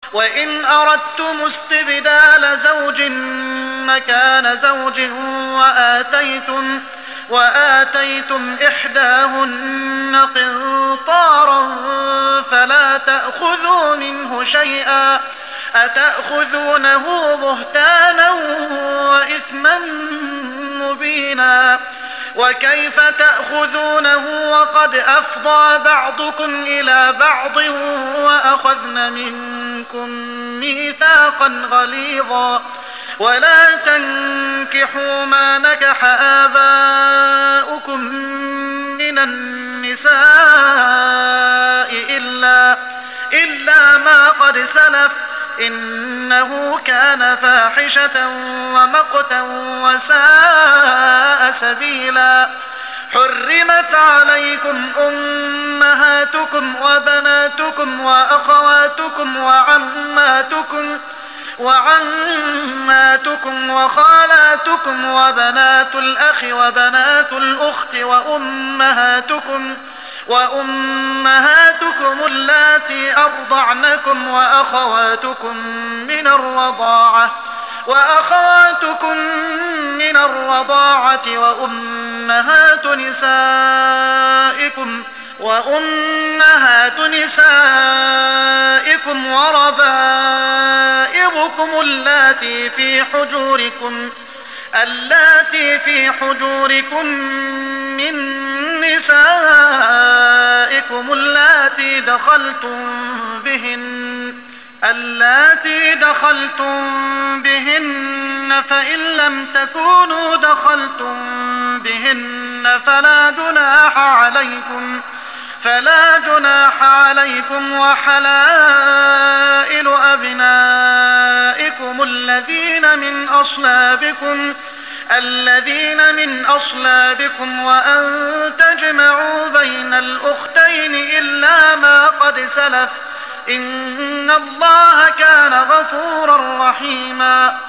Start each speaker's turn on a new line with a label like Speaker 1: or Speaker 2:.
Speaker 1: وإن أردتم استبدال زوج مكان زوج وآتيتم إحداهن قنطارا فلا تأخذوا منه شيئا أتأخذونه بهتانا وإثما مبينا وكيف تأخذونه وقد أفضى بعضكم إلى بعض وأخذن منكم ميثاقا غليظا ولا تنكحوا ما نكح آباؤكم من النساء إلا ما قد سلف إنه كان فاحشة ومقتا وساء سبيلا حرمت عليكم أمهاتكم وبناتكم وأخواتكم وعماتكم وخالاتكم وبنات الأخ وبنات الأخت وأمهاتكم اللاتي أرضعنكم وأخواتكم من الرضاعة وأمهات نسائكم وربائبكم اللاتي في حجوركم من نسائكم اللاتي دخلتم بهن فإن لم تكونوا دخلتم بهن فلا جناح عليكم وحلائل أبنائكم الذين من أصلابكم وأن تجمعوا بين الأختين إلا ما قد سلف إن الله كان غفورا رحيما